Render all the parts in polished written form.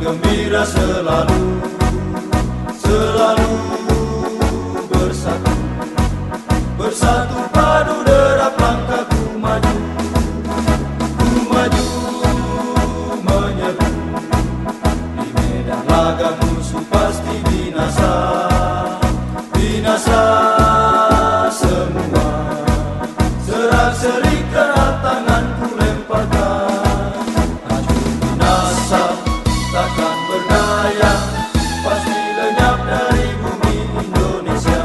bergembira selalu, selalu bersatu, bersatu padu derap langkahku maju, ku maju menyeru. Di medan laga musuh pasti binasa, binasa semua. Serak-serik kerat tanganku lemparkan, hancur binasa takkan berdaya, pasti lenyap dari bumi Indonesia.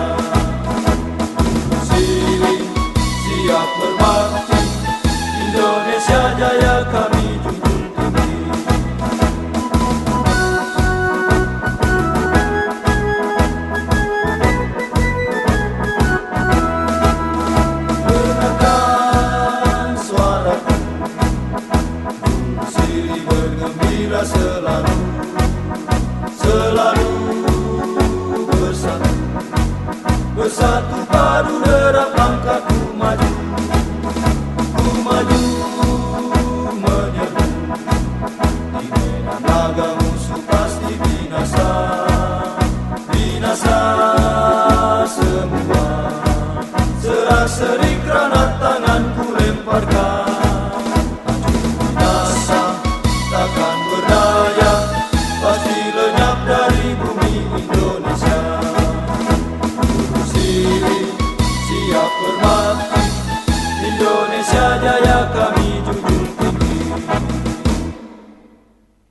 Silih siap berbakti, Indonesia jaya kami junjung tinggi. Dengarkan suaraku, silih bergembira selalu, selalu bersatu, bersatu padu derap langkahku maju, ku maju menyeru. Di medan laga musuh pasti binasa, binasa semua. Serak-serik granat tanganku lemparkan, hancur binasa takkan berdaya, pasti lenyap dari bumi Indonesia. Silih siap berbakti, Indonesia jaya